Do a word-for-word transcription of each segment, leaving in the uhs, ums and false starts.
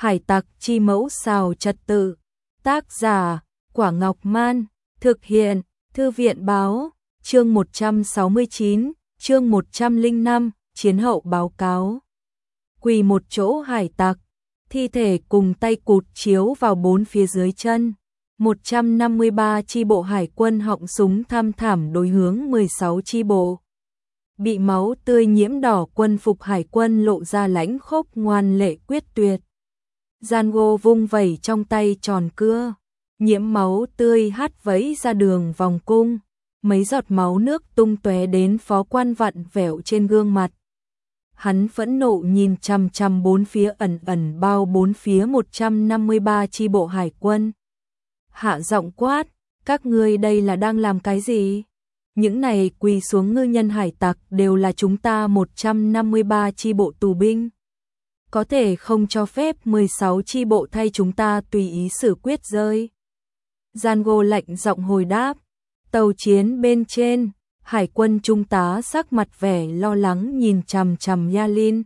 Hải tặc chi mẫu xào trật tự. Tác giả, Quả Ngọc Man. Thực hiện, Thư viện Báo. Chương một trăm sáu mươi chín, chương một trăm lẻ năm, chiến hậu báo cáo. Quỳ một chỗ hải tặc, thi thể cùng tay cụt chiếu vào bốn phía dưới chân. một trăm năm mươi ba chi bộ hải quân họng súng tham thảm đối hướng mười sáu chi bộ. Bị máu tươi nhiễm đỏ quân phục hải quân lộ ra lãnh khốc ngoan lệ quyết tuyệt. Django vung vẩy trong tay tròn cưa, nhiễm máu tươi hắt vẫy ra đường vòng cung, mấy giọt máu nước tung tóe đến phó quan vặn vẹo trên gương mặt. Hắn phẫn nộ nhìn chằm chằm bốn phía ẩn ẩn bao bốn phía một trăm năm mươi ba chi bộ hải quân. Hạ giọng quát, các ngươi đây là đang làm cái gì? Những này quỳ xuống ngư nhân hải tặc đều là chúng ta một trăm năm mươi ba chi bộ tù binh. Có thể không cho phép mười sáu chi bộ thay chúng ta tùy ý xử quyết rơi. Django lạnh giọng hồi đáp. Tàu chiến bên trên, hải quân trung tá sắc mặt vẻ lo lắng nhìn chằm chằm Yalin.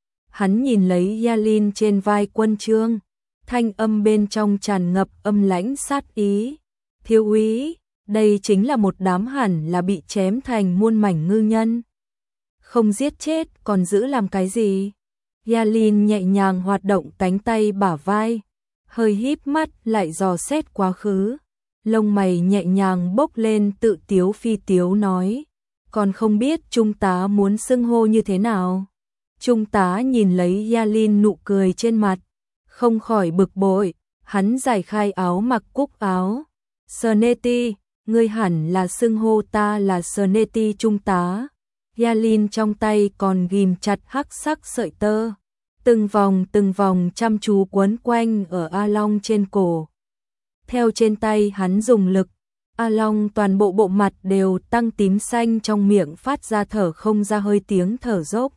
Hắn nhìn lấy Yalin trên vai quân trương, thanh âm bên trong tràn ngập âm lãnh sát ý. Thiếu úy, đây chính là một đám hẳn là bị chém thành muôn mảnh ngư nhân. Không giết chết còn giữ làm cái gì? Yalin nhẹ nhàng hoạt động cánh tay bả vai, hơi híp mắt lại dò xét quá khứ. Lông mày nhẹ nhàng bốc lên tự tiếu phi tiếu nói, còn không biết trung tá muốn xưng hô như thế nào. Trung tá nhìn lấy Yalin nụ cười trên mặt, không khỏi bực bội, hắn giải khai áo mặc cúc áo. Snetty, ngươi hẳn là xưng hô ta là Snetty trung tá. Yalin trong tay còn ghim chặt hắc sắc sợi tơ, từng vòng từng vòng chăm chú quấn quanh ở A Long trên cổ. Theo trên tay hắn dùng lực, A Long toàn bộ bộ mặt đều tăng tím xanh, trong miệng phát ra thở không ra hơi tiếng thở dốc.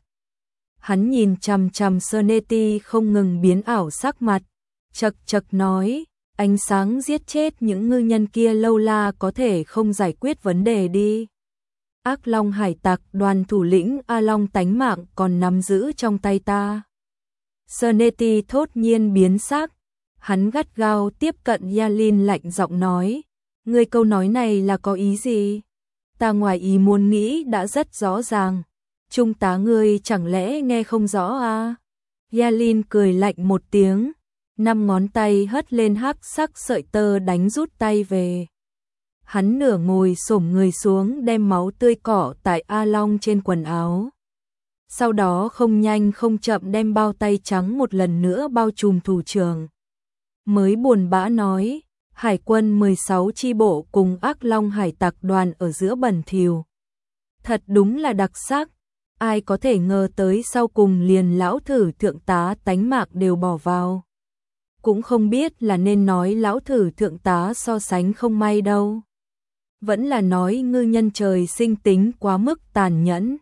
Hắn nhìn chằm chằm Snetty không ngừng biến ảo sắc mặt, chật chật nói, ánh sáng giết chết những ngư nhân kia lâu la có thể không giải quyết vấn đề đi. Ác Long hải tặc đoàn thủ lĩnh A Long tánh mạng còn nắm giữ trong tay ta. Snetty thốt nhiên biến sắc, hắn gắt gao tiếp cận Yalin lạnh giọng nói, ngươi câu nói này là có ý gì? Ta ngoài ý muốn nghĩ đã rất rõ ràng, trung tá ngươi chẳng lẽ nghe không rõ à? Yalin cười lạnh một tiếng, năm ngón tay hất lên hắc sắc sợi tơ đánh rút tay về. Hắn nửa ngồi xổm người xuống đem máu tươi cỏ tại A Long trên quần áo. Sau đó không nhanh không chậm đem bao tay trắng một lần nữa bao trùm thủ trưởng. Mới buồn bã nói, hải quân mười sáu chi bộ cùng Ác Long hải tặc đoàn ở giữa bẩn thỉu. Thật đúng là đặc sắc, ai có thể ngờ tới sau cùng liền lão thử thượng tá tánh mạng đều bỏ vào. Cũng không biết là nên nói lão thử thượng tá so sánh không may đâu. Vẫn là nói ngư nhân trời sinh tính quá mức tàn nhẫn.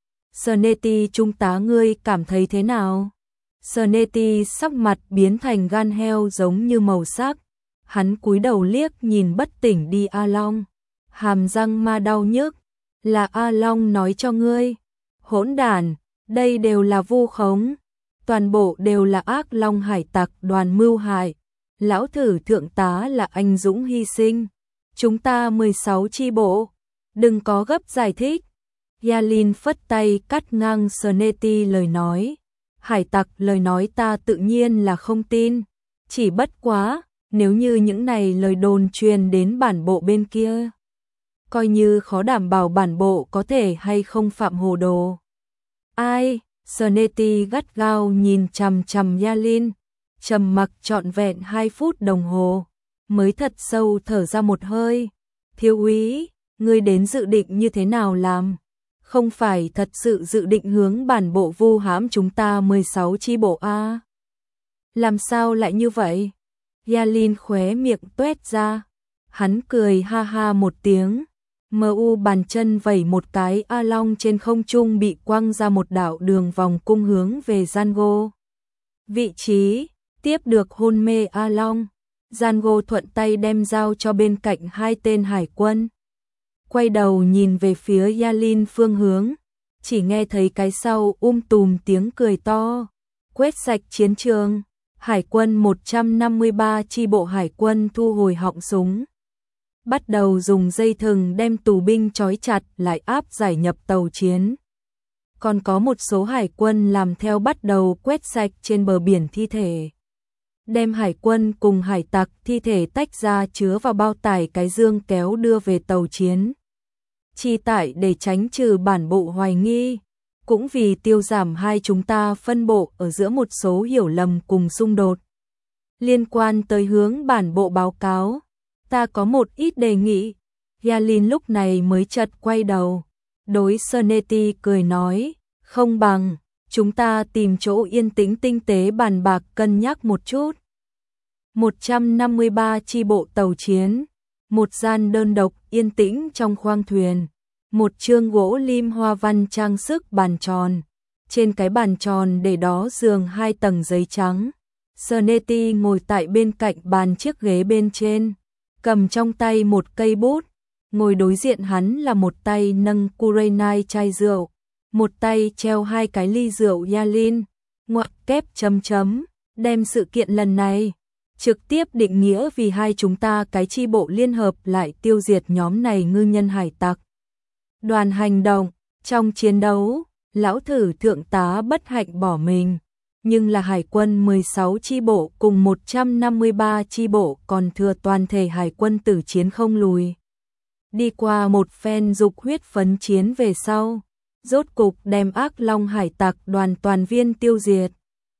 Snetty trung tá ngươi cảm thấy thế nào? Snetty sắc mặt biến thành gan heo giống như màu sắc. Hắn cúi đầu liếc nhìn bất tỉnh đi A Long. Hàm răng ma đau nhức. Là A Long nói cho ngươi. Hỗn đản, đây đều là vu khống. Toàn bộ đều là Ác Long hải tặc đoàn mưu hại. Lão thử thượng tá là anh dũng hy sinh. Chúng ta mười sáu chi bộ. Đừng có gấp giải thích. Yalin phất tay cắt ngang Snetty lời nói. Hải tặc lời nói ta tự nhiên là không tin. Chỉ bất quá, nếu như những này lời đồn truyền đến bản bộ bên kia, coi như khó đảm bảo bản bộ có thể hay không phạm hồ đồ. Ai? Snetty gắt gao nhìn chằm chằm Yalin, trầm mặc trọn vẹn hai phút đồng hồ, mới thật sâu thở ra một hơi. Thiếu úy, ngươi đến dự định như thế nào làm? Không phải thật sự dự định hướng bản bộ vu hãm chúng ta mười sáu chi bộ a? Làm sao lại như vậy? Yalin khóe miệng tuét ra. Hắn cười ha ha một tiếng. Mờ u bàn chân vẩy một cái, A Long trên không trung bị quăng ra một đạo đường vòng cung hướng về Django. Vị trí, tiếp được hôn mê A Long. Django thuận tay đem dao cho bên cạnh hai tên hải quân. Quay đầu nhìn về phía Yalin phương hướng, chỉ nghe thấy cái sau um tùm tiếng cười to. Quét sạch chiến trường, Hải quân một trăm năm mươi ba chi bộ hải quân thu hồi họng súng. Bắt đầu dùng dây thừng đem tù binh trói chặt lại áp giải nhập tàu chiến. Còn có một số hải quân làm theo bắt đầu quét sạch trên bờ biển thi thể. Đem hải quân cùng hải tặc thi thể tách ra chứa vào bao tải cái dương kéo đưa về tàu chiến. Chi tại để tránh trừ bản bộ hoài nghi, cũng vì tiêu giảm hai chúng ta phân bộ ở giữa một số hiểu lầm cùng xung đột. Liên quan tới hướng bản bộ báo cáo, ta có một ít đề nghị. Yalin lúc này mới chợt quay đầu, đối Soneti cười nói, không bằng, chúng ta tìm chỗ yên tĩnh tinh tế bàn bạc cân nhắc một chút. một trăm năm mươi ba chi bộ tàu chiến, một gian đơn độc yên tĩnh trong khoang thuyền, một chương gỗ lim hoa văn trang sức bàn tròn, trên cái bàn tròn để đó giường hai tầng giấy trắng. Soneti ngồi tại bên cạnh bàn chiếc ghế bên trên, cầm trong tay một cây bút, ngồi đối diện hắn là một tay nâng Kurenai chai rượu, một tay treo hai cái ly rượu Yalin, ngoặc kép chấm chấm, đem sự kiện lần này trực tiếp định nghĩa vì hai chúng ta cái chi bộ liên hợp lại tiêu diệt nhóm này ngư nhân hải tặc. Đoàn hành động, trong chiến đấu, lão thử thượng tá bất hạnh bỏ mình, nhưng là hải quân mười sáu chi bộ cùng một trăm năm mươi ba chi bộ còn thừa toàn thể hải quân tử chiến không lùi. Đi qua một phen dục huyết phấn chiến về sau, rốt cục đem ác long hải tặc đoàn toàn viên tiêu diệt.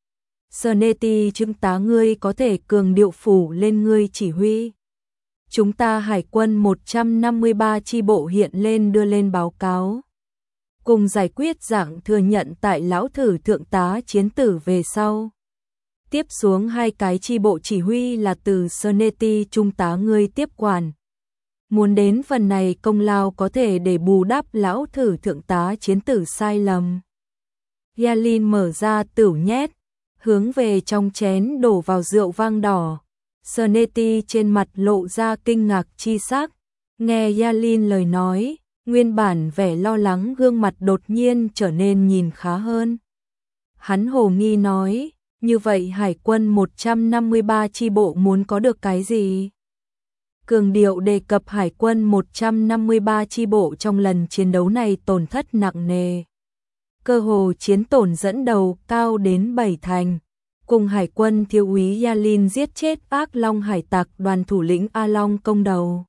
Soneti chứng tá ngươi có thể cường điệu phủ lên ngươi chỉ huy. Chúng ta hải quân một trăm năm mươi ba chi bộ hiện lên đưa lên báo cáo. Cùng giải quyết dạng thừa nhận tại lão thử thượng tá chiến tử về sau. Tiếp xuống hai cái chi bộ chỉ huy là từ Soneti trung tá ngươi tiếp quản. Muốn đến phần này công lao có thể để bù đắp lão thử thượng tá chiến tử sai lầm. Yalin mở ra tửu nhét, hướng về trong chén đổ vào rượu vang đỏ. Soneti trên mặt lộ ra kinh ngạc chi sắc, nghe Yalin lời nói, nguyên bản vẻ lo lắng gương mặt đột nhiên trở nên nhìn khá hơn. Hắn hồ nghi nói, như vậy hải quân một trăm năm mươi ba chi bộ muốn có được cái gì? Cường điệu đề cập hải quân một trăm năm mươi ba chi bộ trong lần chiến đấu này tổn thất nặng nề. Cơ hồ chiến tổn dẫn đầu cao đến bảy thành. Cùng hải quân thiếu úy Yalin giết chết ác long hải tặc đoàn thủ lĩnh A Long công đầu.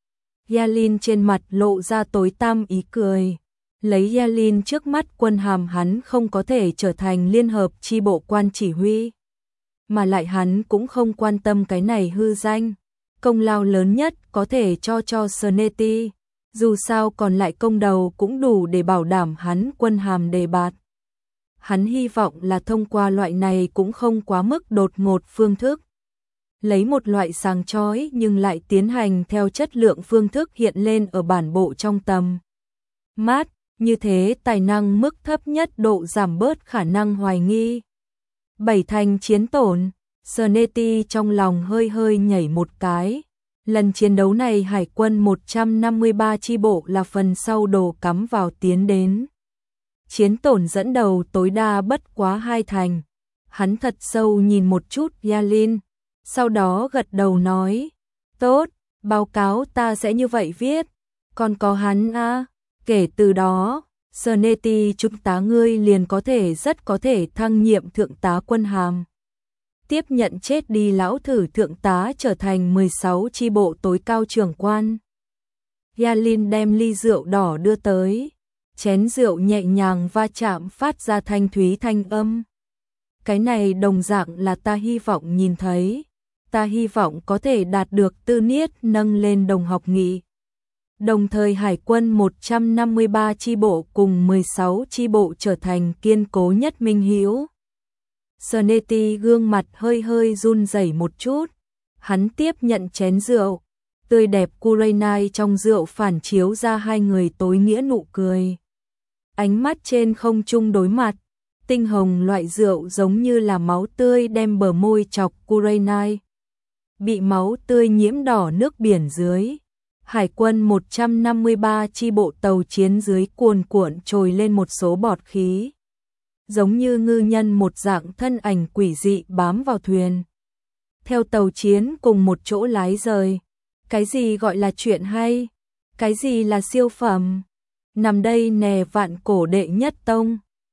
Yalin trên mặt lộ ra tối tăm ý cười. Lấy Yalin trước mắt quân hàm hắn không có thể trở thành liên hợp chi bộ quan chỉ huy. Mà lại hắn cũng không quan tâm cái này hư danh. Công lao lớn nhất có thể cho cho Soneti. Dù sao còn lại công đầu cũng đủ để bảo đảm hắn quân hàm đề bạt. Hắn hy vọng là thông qua loại này cũng không quá mức đột ngột phương thức. Lấy một loại sáng chói nhưng lại tiến hành theo chất lượng phương thức hiện lên ở bản bộ trong tầm mắt, như thế tài năng mức thấp nhất độ giảm bớt khả năng hoài nghi. Bảy thành chiến tổn, Soneti trong lòng hơi hơi nhảy một cái. Lần chiến đấu này hải quân một trăm năm mươi ba chi bộ là phần sau đồ cắm vào tiến đến. Chiến tổn dẫn đầu tối đa bất quá hai thành. Hắn thật sâu nhìn một chút Yalin, sau đó gật đầu nói, tốt, báo cáo ta sẽ như vậy viết. Còn có hắn à, kể từ đó, Soneti trung tá ngươi liền có thể rất có thể thăng nhiệm thượng tá quân hàm. Tiếp nhận chết đi lão thử thượng tá trở thành mười sáu chi bộ tối cao trưởng quan. Yalin đem ly rượu đỏ đưa tới. Chén rượu nhẹ nhàng va chạm phát ra thanh thúy thanh âm. Cái này đồng dạng là ta hy vọng nhìn thấy. Ta hy vọng có thể đạt được tư niết nâng lên đồng học nghị. Đồng thời hải quân một trăm năm mươi ba chi bộ cùng mười sáu chi bộ trở thành kiên cố nhất minh hữu. Soneti gương mặt hơi hơi run rẩy một chút. Hắn tiếp nhận chén rượu. Tươi đẹp Kurenai trong rượu phản chiếu ra hai người tối nghĩa nụ cười. Ánh mắt trên không trung đối mặt, tinh hồng loại rượu giống như là máu tươi đem bờ môi chọc Kurenai. Bị máu tươi nhiễm đỏ nước biển dưới. Hải quân một trăm năm mươi ba chi bộ tàu chiến dưới cuồn cuộn trồi lên một số bọt khí. giống như ngư nhân một dạng thân ảnh quỷ dị bám vào thuyền. Theo tàu chiến cùng một chỗ lái rời. Cái gì gọi là chuyện hay? Cái gì là siêu phẩm? Nằm đây nè vạn cổ đệ nhất tông.